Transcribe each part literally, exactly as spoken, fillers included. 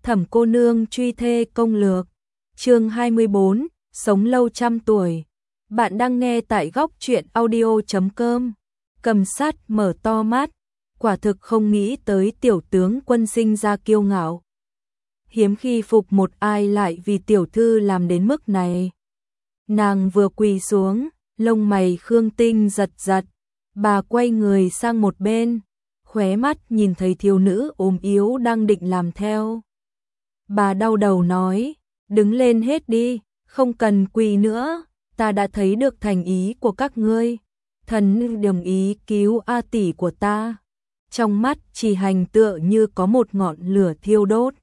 Thẩm cô nương truy thê công lược. Chương hai mươi bốn, sống lâu trăm tuổi. Bạn đang nghe tại góc truyện audio chấm com. Cầm sát mở to mắt, quả thực không nghĩ tới tiểu tướng quân sinh ra kiêu ngạo. Hiếm khi phục một ai lại vì tiểu thư làm đến mức này. Nàng vừa quỳ xuống, lông mày Khương Tinh giật giật, bà quay người sang một bên, khóe mắt nhìn thấy thiếu nữ ốm yếu đang định làm theo. Bà đau đầu nói, đứng lên hết đi, không cần quỳ nữa, ta đã thấy được thành ý của các ngươi. Thần đồng ý cứu A tỷ của ta. Trong mắt Chỉ Hành tựa như có một ngọn lửa thiêu đốt,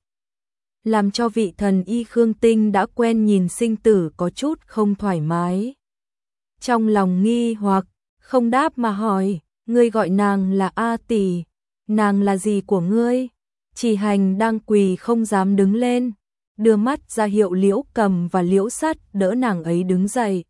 làm cho vị thần y Khương Tinh đã quen nhìn sinh tử có chút không thoải mái. Trong lòng nghi hoặc, không đáp mà hỏi, ngươi gọi nàng là A tỷ, nàng là gì của ngươi? Chỉ Hành đang quỳ không dám đứng lên, đưa mắt ra hiệu Liễu Cầm và Liễu Sắt đỡ nàng ấy đứng dậy.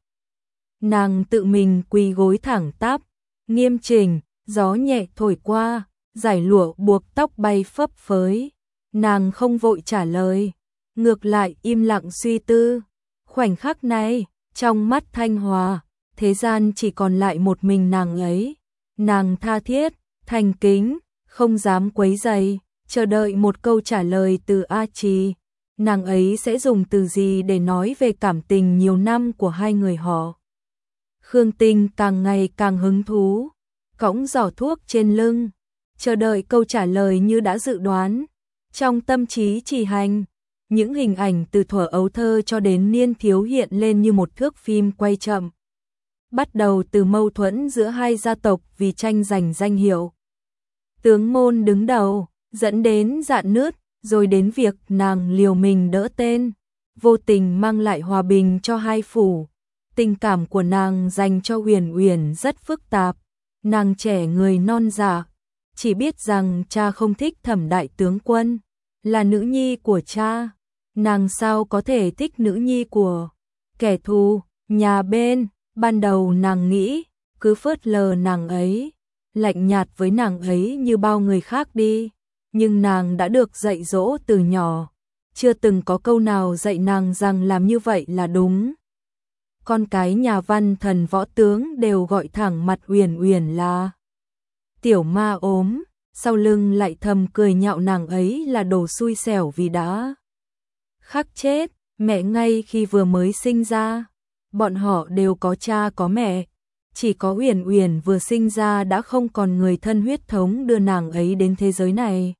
Nàng tự mình quỳ gối thẳng tắp, nghiêm chỉnh, gió nhẹ thổi qua, giải lụa buộc tóc bay phấp phới. Nàng không vội trả lời, ngược lại im lặng suy tư. Khoảnh khắc này, trong mắt Thanh Hòa, thế gian chỉ còn lại một mình nàng ấy. Nàng tha thiết, thành kính, không dám quấy rầy, chờ đợi một câu trả lời từ A Trì. Nàng ấy sẽ dùng từ gì để nói về cảm tình nhiều năm của hai người họ. Khương Tinh càng ngày càng hứng thú, cõng giỏ thuốc trên lưng, chờ đợi câu trả lời như đã dự đoán. Trong tâm trí Chỉ Hành, những hình ảnh từ thuở ấu thơ cho đến niên thiếu hiện lên như một thước phim quay chậm. Bắt đầu từ mâu thuẫn giữa hai gia tộc vì tranh giành danh hiệu tướng môn đứng đầu, dẫn đến rạn nứt, rồi đến việc nàng liều mình đỡ tên, vô tình mang lại hòa bình cho hai phủ. Tình cảm của nàng dành cho Uyển Uyển rất phức tạp, nàng trẻ người non dạ, chỉ biết rằng cha không thích Thẩm đại tướng quân, là nữ nhi của cha, nàng sao có thể thích nữ nhi của kẻ thù, nhà bên. Ban đầu nàng nghĩ, cứ phớt lờ nàng ấy, lạnh nhạt với nàng ấy như bao người khác đi, nhưng nàng đã được dạy dỗ từ nhỏ, chưa từng có câu nào dạy nàng rằng làm như vậy là đúng. Con cái nhà văn thần võ tướng đều gọi thẳng mặt Uyển Uyển là tiểu ma ốm, sau lưng lại thầm cười nhạo nàng ấy là đồ xui xẻo vì đã khắc chết mẹ ngay khi vừa mới sinh ra. Bọn họ đều có cha có mẹ, chỉ có Uyển Uyển vừa sinh ra đã không còn người thân huyết thống đưa nàng ấy đến thế giới này.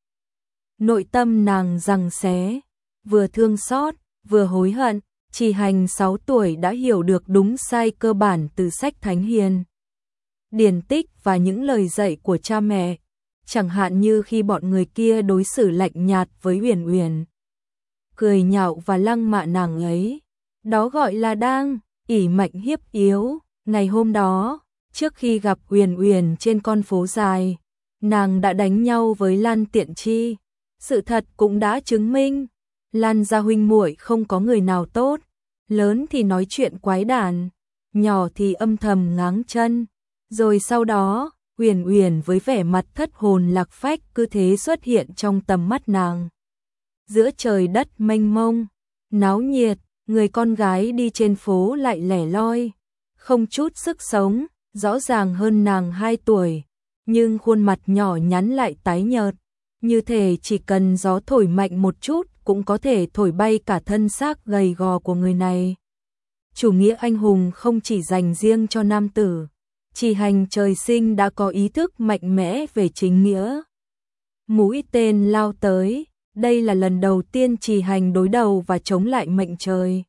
Nội tâm nàng giằng xé, vừa thương xót, vừa hối hận. Chỉ Hành sáu tuổi đã hiểu được đúng sai cơ bản từ sách Thánh Hiền, điển tích và những lời dạy của cha mẹ, chẳng hạn như khi bọn người kia đối xử lạnh nhạt với Uyển Uyển, cười nhạo và lăng mạ nàng ấy, đó gọi là đang ỷ mạnh hiếp yếu. Ngày hôm đó, trước khi gặp Uyển Uyển trên con phố dài, nàng đã đánh nhau với Lan Tiện Chi. Sự thật cũng đã chứng minh, Lan gia huynh muội không có người nào tốt, lớn thì nói chuyện quái đản, nhỏ thì âm thầm ngáng chân. Rồi sau đó, Uyển Uyển với vẻ mặt thất hồn lạc phách cứ thế xuất hiện trong tầm mắt nàng. Giữa trời đất mênh mông, náo nhiệt, người con gái đi trên phố lại lẻ loi, không chút sức sống, rõ ràng hơn nàng hai tuổi, nhưng khuôn mặt nhỏ nhắn lại tái nhợt, như thể chỉ cần gió thổi mạnh một chút cũng có thể thổi bay cả thân xác gầy gò của người này. Chủ nghĩa anh hùng không chỉ dành riêng cho nam tử, Chỉ Hành trời sinh đã có ý thức mạnh mẽ về chính nghĩa. Mũi tên lao tới, đây là lần đầu tiên Chỉ Hành đối đầu và chống lại mệnh trời.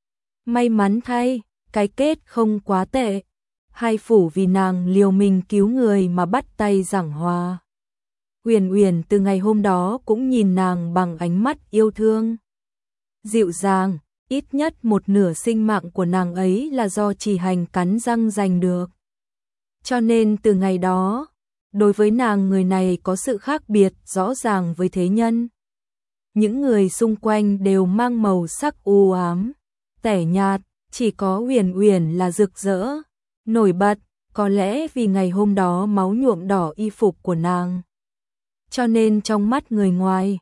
May mắn thay, cái kết không quá tệ. Hai phủ vì nàng liều mình cứu người mà bắt tay giảng hòa. Uyển Uyển từ ngày hôm đó cũng nhìn nàng bằng ánh mắt yêu thương, dịu dàng, ít nhất một nửa sinh mạng của nàng ấy là do Chỉ Hành cắn răng giành được. Cho nên từ ngày đó, đối với nàng người này có sự khác biệt rõ ràng với thế nhân. Những người xung quanh đều mang màu sắc u ám, tẻ nhạt, chỉ có Uyển Uyển là rực rỡ, nổi bật, có lẽ vì ngày hôm đó máu nhuộm đỏ y phục của nàng. Cho nên trong mắt người ngoài,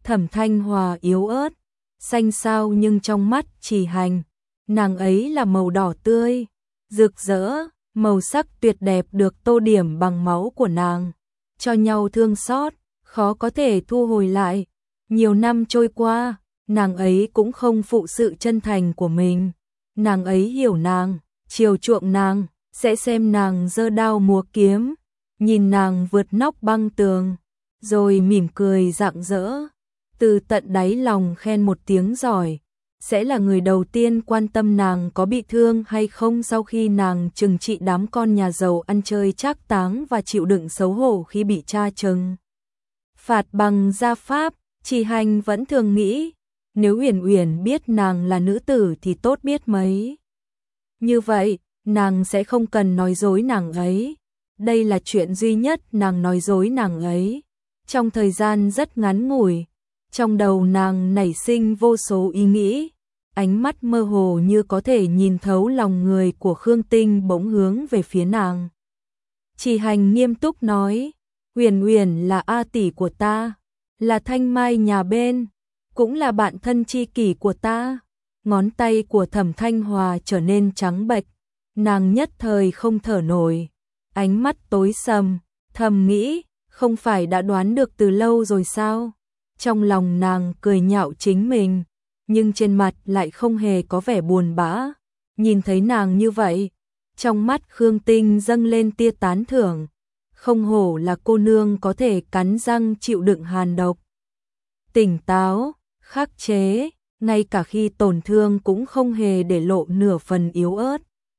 Thẩm Thanh Hòa yếu ớt, xanh xao nhưng trong mắt Chỉ Hành, nàng ấy là màu đỏ tươi, rực rỡ, màu sắc tuyệt đẹp được tô điểm bằng máu của nàng, cho nhau thương xót, khó có thể thu hồi lại. Nhiều năm trôi qua, nàng ấy cũng không phụ sự chân thành của mình. Nàng ấy hiểu nàng, chiều chuộng nàng, sẽ xem nàng giơ đao múa kiếm, nhìn nàng vượt nóc băng tường, rồi mỉm cười rạng rỡ, từ tận đáy lòng khen một tiếng giỏi, sẽ là người đầu tiên quan tâm nàng có bị thương hay không sau khi nàng trừng trị đám con nhà giàu ăn chơi trác táng và chịu đựng xấu hổ khi bị cha trừng phạt bằng gia pháp. Chỉ Hành vẫn thường nghĩ, nếu Uyển Uyển biết nàng là nữ tử thì tốt biết mấy. Như vậy, nàng sẽ không cần nói dối nàng ấy. Đây là chuyện duy nhất nàng nói dối nàng ấy. Trong thời gian rất ngắn ngủi, trong đầu nàng nảy sinh vô số ý nghĩ, ánh mắt mơ hồ như có thể nhìn thấu lòng người của Khương Tinh bỗng hướng về phía nàng. Chỉ Hành nghiêm túc nói, Uyển Uyển là A tỷ của ta, là thanh mai nhà bên, cũng là bạn thân tri kỷ của ta. Ngón tay của Thẩm Thanh Hòa trở nên trắng bệch, nàng nhất thời không thở nổi, ánh mắt tối sầm, thầm nghĩ, không phải đã đoán được từ lâu rồi sao? Trong lòng nàng cười nhạo chính mình, nhưng trên mặt lại không hề có vẻ buồn bã. Nhìn thấy nàng như vậy, trong mắt Khương Tinh dâng lên tia tán thưởng, không hổ là cô nương có thể cắn răng chịu đựng hàn độc. Tỉnh táo, khắc chế, ngay cả khi tổn thương cũng không hề để lộ nửa phần yếu ớt.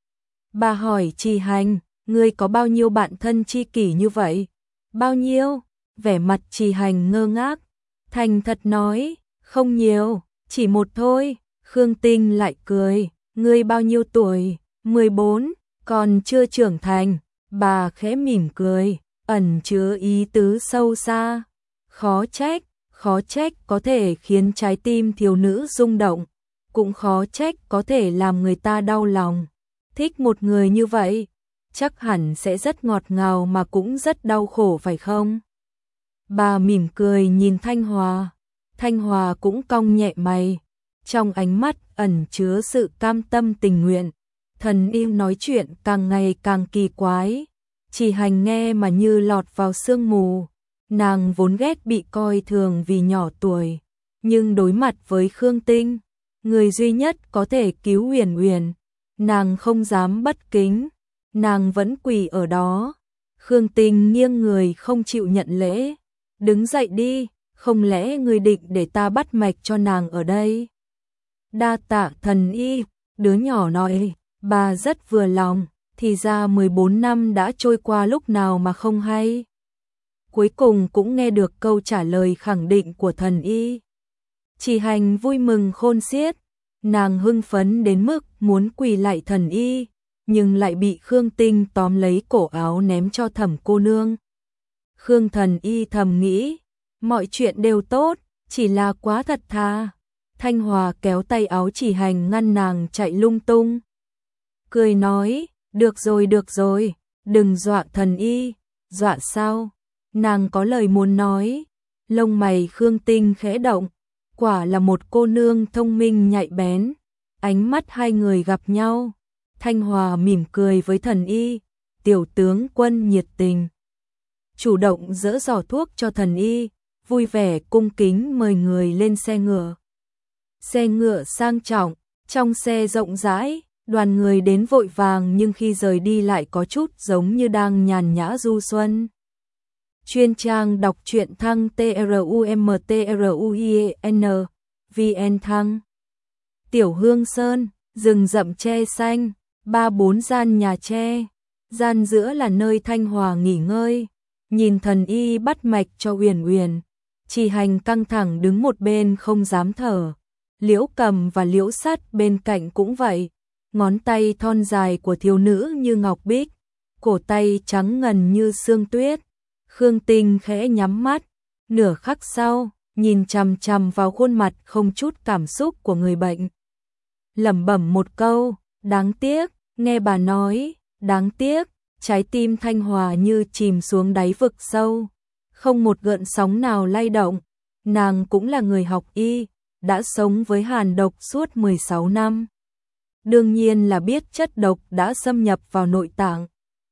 Bà hỏi Chỉ Hành, ngươi có bao nhiêu bạn thân tri kỷ như vậy? Bao nhiêu? Vẻ mặt Chỉ Hành ngơ ngác, thành thật nói, không nhiều, chỉ một thôi. Khương Tinh lại cười, ngươi bao nhiêu tuổi? mười bốn, còn chưa trưởng thành. Bà khẽ mỉm cười, ẩn chứa ý tứ sâu xa. Khó trách, khó trách có thể khiến trái tim thiếu nữ rung động, cũng khó trách có thể làm người ta đau lòng. Thích một người như vậy, chắc hẳn sẽ rất ngọt ngào mà cũng rất đau khổ phải không? Bà mỉm cười nhìn Thanh Hòa, Thanh Hòa cũng cong nhẹ mày, trong ánh mắt ẩn chứa sự cam tâm tình nguyện. Thần Y nói chuyện càng ngày càng kỳ quái, Chỉ Hành nghe mà như lọt vào sương mù. Nàng vốn ghét bị coi thường vì nhỏ tuổi, nhưng đối mặt với Khương Tinh, người duy nhất có thể cứu Uyển Uyển, nàng không dám bất kính, nàng vẫn quỳ ở đó. Khương Tinh nghiêng người không chịu nhận lễ, đứng dậy đi, không lẽ người định để ta bắt mạch cho nàng ở đây? Đa tạ Thần Y, đứa nhỏ nói, bà rất vừa lòng, thì ra mười bốn năm đã trôi qua lúc nào mà không hay. Cuối cùng cũng nghe được câu trả lời khẳng định của Thần Y. Chỉ Hành vui mừng khôn xiết, nàng hưng phấn đến mức muốn quỳ lại Thần Y, nhưng lại bị Khương Tinh tóm lấy cổ áo ném cho Thẩm cô nương. Khương Thần Y thầm nghĩ, mọi chuyện đều tốt, chỉ là quá thật thà. Thanh Hòa kéo tay áo Chỉ Hành ngăn nàng chạy lung tung. Cười nói, được rồi được rồi, đừng dọa Thần Y. Dọa sao? Nàng có lời muốn nói. Lông mày Khương Tinh khẽ động, quả là một cô nương thông minh nhạy bén. Ánh mắt hai người gặp nhau, Thanh Hòa mỉm cười với Thần Y, tiểu tướng quân nhiệt tình, chủ động dỡ giỏ thuốc cho Thần Y, vui vẻ cung kính mời người lên xe ngựa. Xe ngựa sang trọng, trong xe rộng rãi, đoàn người đến vội vàng nhưng khi rời đi lại có chút giống như đang nhàn nhã du xuân. Chuyên trang đọc truyện thăng trumtruien vn thăng. Tiểu Hương Sơn, rừng rậm tre xanh, ba bốn gian nhà tre, gian giữa là nơi Thanh Hòa nghỉ ngơi. Nhìn Thần Y bắt mạch cho Uyển Uyển, Chỉ Hành căng thẳng đứng một bên không dám thở. Liễu Cầm và Liễu Sắt bên cạnh cũng vậy, ngón tay thon dài của thiếu nữ như ngọc bích, cổ tay trắng ngần như sương tuyết. Khương Tinh khẽ nhắm mắt, nửa khắc sau, nhìn chằm chằm vào khuôn mặt không chút cảm xúc của người bệnh. Lẩm bẩm một câu, đáng tiếc, nghe bà nói, đáng tiếc, trái tim Thanh Hòa như chìm xuống đáy vực sâu, không một gợn sóng nào lay động. nàng cũng là người học y, đã sống với hàn độc suốt mười sáu năm. Đương nhiên là biết chất độc đã xâm nhập vào nội tạng.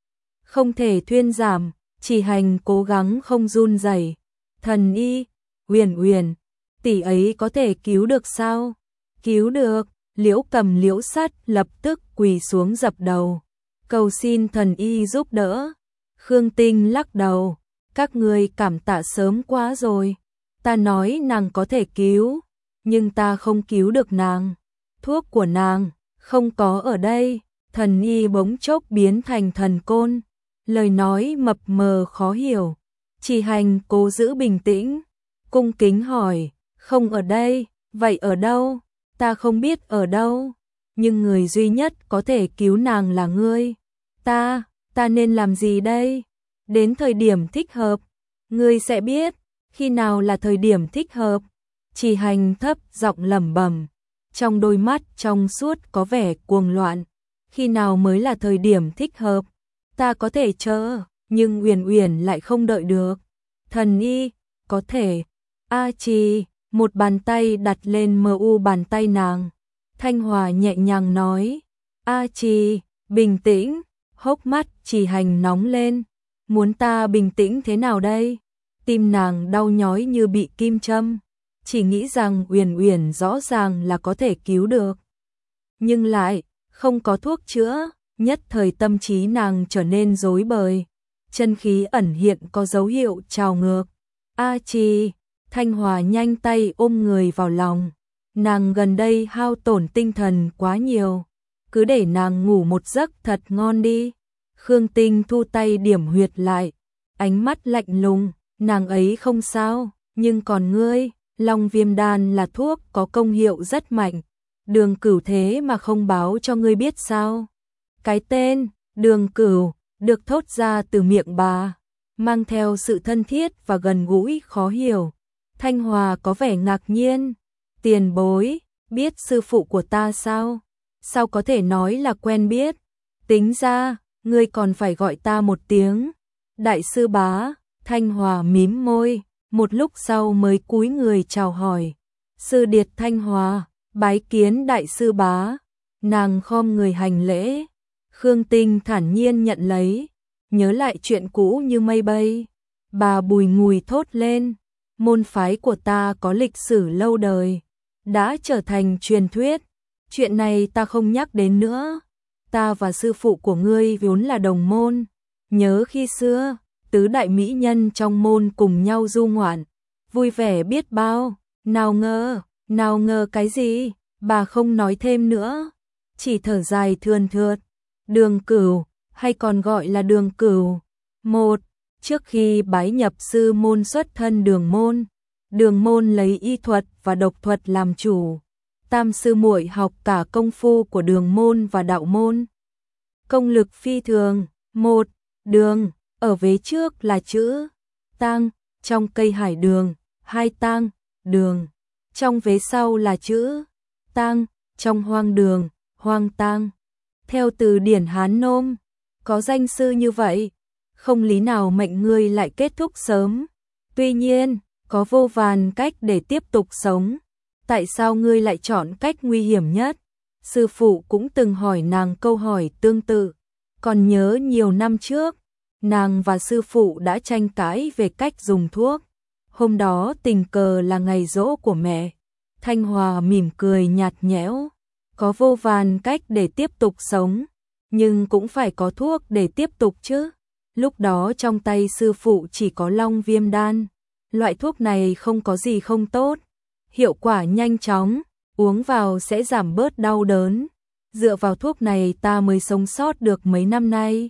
Không thể thuyên giảm, Chỉ Hành cố gắng không run rẩy. Thần y, Uyển Uyển, tỷ ấy có thể cứu được sao? Cứu được, Liễu Cầm Liễu Sắt lập tức quỳ xuống dập đầu. Cầu xin thần y giúp đỡ. Khương Tinh lắc đầu, các ngươi cảm tạ sớm quá rồi. Ta nói nàng có thể cứu, nhưng ta không cứu được nàng. Thuốc của nàng không có ở đây. Thần y bỗng chốc biến thành thần côn, lời nói mập mờ khó hiểu. Chỉ Hành cố giữ bình tĩnh, cung kính hỏi, không ở đây, vậy ở đâu? Ta không biết ở đâu, nhưng người duy nhất có thể cứu nàng là ngươi. Ta, ta nên làm gì đây? Đến thời điểm thích hợp, ngươi sẽ biết, khi nào là thời điểm thích hợp. Chỉ Hành thấp giọng lẩm bẩm, trong đôi mắt trong suốt có vẻ cuồng loạn. Khi nào mới là thời điểm thích hợp? Ta có thể chờ, nhưng Uyển Uyển lại không đợi được. Thần y, có thể. A Trì, một bàn tay đặt lên mờ u bàn tay nàng. Thanh Hòa nhẹ nhàng nói, A Trì, bình tĩnh. Hốc mắt Chỉ Hành nóng lên, muốn ta bình tĩnh thế nào đây? Tim nàng đau nhói như bị kim châm, chỉ nghĩ rằng Uyển Uyển rõ ràng là có thể cứu được, nhưng lại không có thuốc chữa. Nhất thời tâm trí nàng trở nên rối bời, chân khí ẩn hiện có dấu hiệu trào ngược. A Trì, Thanh Hòa nhanh tay ôm người vào lòng. Nàng gần đây hao tổn tinh thần quá nhiều, cứ để nàng ngủ một giấc thật ngon đi. Khương Tinh thu tay điểm huyệt lại, ánh mắt lạnh lùng, nàng ấy không sao, nhưng còn ngươi, Long Viêm Đan là thuốc có công hiệu rất mạnh. Đường Cửu thế mà không báo cho ngươi biết sao? Cái tên Đường Cửu được thốt ra từ miệng bà, mang theo sự thân thiết và gần gũi khó hiểu. Thanh Hòa có vẻ ngạc nhiên. Tiền bối, biết sư phụ của ta sao? Sao có thể nói là quen biết? Tính ra, ngươi còn phải gọi ta một tiếng đại sư bá. Thanh Hòa mím môi, một lúc sau mới cúi người chào hỏi. Sư điệt Thanh Hòa, bái kiến đại sư bá. Nàng khom người hành lễ. Khương Tinh thản nhiên nhận lấy, nhớ lại chuyện cũ như mây bay. Bà bùi ngùi thốt lên, môn phái của ta có lịch sử lâu đời, đã trở thành truyền thuyết. Chuyện này ta không nhắc đến nữa. Ta và sư phụ của ngươi vốn là đồng môn. Nhớ khi xưa, tứ đại mỹ nhân trong môn cùng nhau du ngoạn, vui vẻ biết bao. Nào ngờ, nào ngờ cái gì? Bà không nói thêm nữa, chỉ thở dài thườn thượt. Đường Cửu, hay còn gọi là Đường Cửu. Một, trước khi bái nhập sư môn xuất thân Đường môn, Đường môn lấy y thuật và độc thuật làm chủ. Tam sư muội học cả công phu của Đường môn và đạo môn. Công lực phi thường. Một, Đường, ở vế trước là chữ tang, trong cây hải đường. Hai, tang, đường, trong vế sau là chữ tang, trong hoang đường, hoang tang. Theo từ điển Hán Nôm, có danh sư như vậy, không lý nào mệnh ngươi lại kết thúc sớm. Tuy nhiên, có vô vàn cách để tiếp tục sống. Tại sao ngươi lại chọn cách nguy hiểm nhất? Sư phụ cũng từng hỏi nàng câu hỏi tương tự. Còn nhớ nhiều năm trước, nàng và sư phụ đã tranh cãi về cách dùng thuốc. Hôm đó tình cờ là ngày giỗ của mẹ. Thanh Hòa mỉm cười nhạt nhẽo. Có vô vàn cách để tiếp tục sống, nhưng cũng phải có thuốc để tiếp tục chứ. Lúc đó trong tay sư phụ chỉ có Long Viêm Đan. Loại thuốc này không có gì không tốt, hiệu quả nhanh chóng, uống vào sẽ giảm bớt đau đớn. Dựa vào thuốc này ta mới sống sót được mấy năm nay.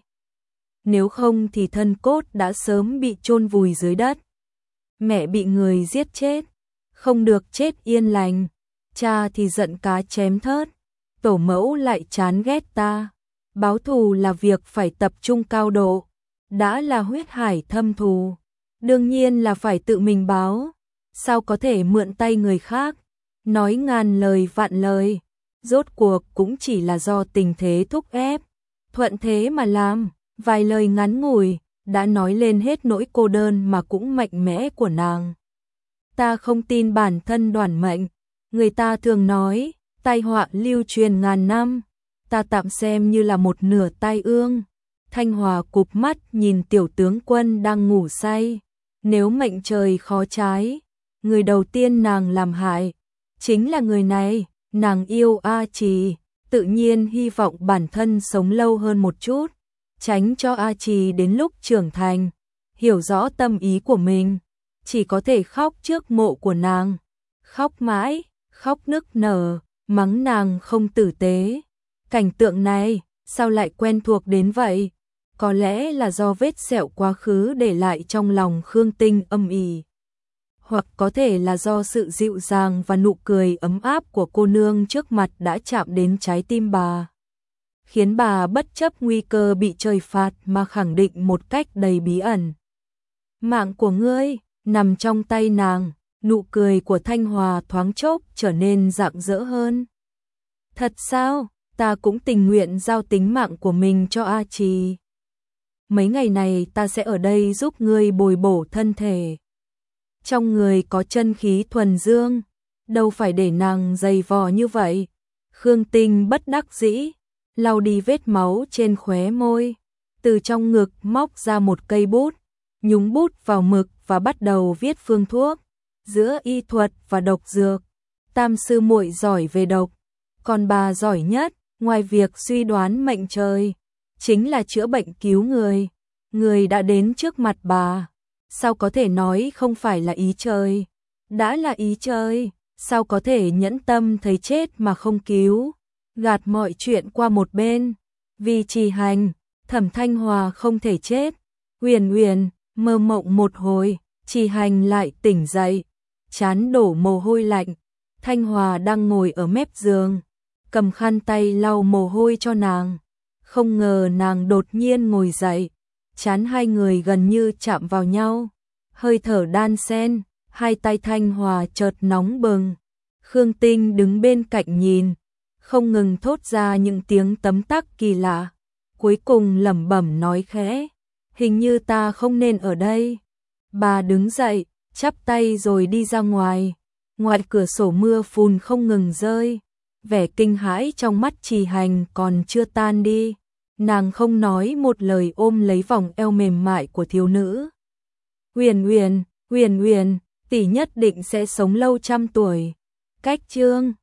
Nếu không thì thân cốt đã sớm bị chôn vùi dưới đất. Mẹ bị người giết chết, không được chết yên lành. Cha thì giận cá chém thớt. Tổ mẫu lại chán ghét ta. Báo thù là việc phải tập trung cao độ. Đã là huyết hải thâm thù, đương nhiên là phải tự mình báo. Sao có thể mượn tay người khác? Nói ngàn lời vạn lời, rốt cuộc cũng chỉ là do tình thế thúc ép. Thuận thế mà làm, vài lời ngắn ngủi đã nói lên hết nỗi cô đơn mà cũng mạnh mẽ của nàng. Ta không tin bản thân đoản mệnh, người ta thường nói, tai họa lưu truyền ngàn năm, ta tạm xem như là một nửa tai ương. Thanh Hòa cụp mắt nhìn tiểu tướng quân đang ngủ say, nếu mệnh trời khó trái, người đầu tiên nàng làm hại chính là người này. Nàng yêu A Trì, tự nhiên hy vọng bản thân sống lâu hơn một chút, tránh cho A Trì đến lúc trưởng thành, hiểu rõ tâm ý của mình, chỉ có thể khóc trước mộ của nàng. Khóc mãi, khóc nức nở, mắng nàng không tử tế. Cảnh tượng này, sao lại quen thuộc đến vậy? Có lẽ là do vết sẹo quá khứ để lại trong lòng Khương Tinh âm ỉ, hoặc có thể là do sự dịu dàng và nụ cười ấm áp của cô nương trước mặt đã chạm đến trái tim bà, khiến bà bất chấp nguy cơ bị trời phạt mà khẳng định một cách đầy bí ẩn. Mạng của ngươi nằm trong tay nàng. Nụ cười của Thanh Hòa thoáng chốc trở nên rạng rỡ hơn. Thật sao? Ta cũng tình nguyện giao tính mạng của mình cho A Trì. Mấy ngày này ta sẽ ở đây giúp ngươi bồi bổ thân thể. Trong người có chân khí thuần dương, đâu phải để nàng dày vò như vậy. Khương Tinh bất đắc dĩ, lau đi vết máu trên khóe môi, từ trong ngực móc ra một cây bút, nhúng bút vào mực và bắt đầu viết phương thuốc. Giữa y thuật và độc dược, tam sư muội giỏi về độc, còn bà giỏi nhất, ngoài việc suy đoán mệnh trời, chính là chữa bệnh cứu người. Người đã đến trước mặt bà, sao có thể nói không phải là ý trời? Đã là ý trời, sao có thể nhẫn tâm thấy chết mà không cứu? Gạt mọi chuyện qua một bên, vì trì hành, Thẩm Thanh Hòa không thể chết. Huyền Huyền mơ mộng một hồi, trì hành lại tỉnh dậy, chán đổ mồ hôi lạnh. Thanh Hòa đang ngồi ở mép giường, cầm khăn tay lau mồ hôi cho nàng. Không ngờ nàng đột nhiên ngồi dậy, chán hai người gần như chạm vào nhau, hơi thở đan xen, hai tay Thanh Hòa chợt nóng bừng. Khương Tinh đứng bên cạnh nhìn, không ngừng thốt ra những tiếng tấm tắc kỳ lạ, cuối cùng lẩm bẩm nói khẽ, hình như ta không nên ở đây. Bà đứng dậy, chắp tay rồi đi ra ngoài. Ngoài cửa sổ mưa phùn không ngừng rơi, vẻ kinh hãi trong mắt Trì Hành còn chưa tan đi. Nàng không nói một lời ôm lấy vòng eo mềm mại của thiếu nữ. Huyền Huyền, Huyền Huyền, tỷ nhất định sẽ sống lâu trăm tuổi. Cách chương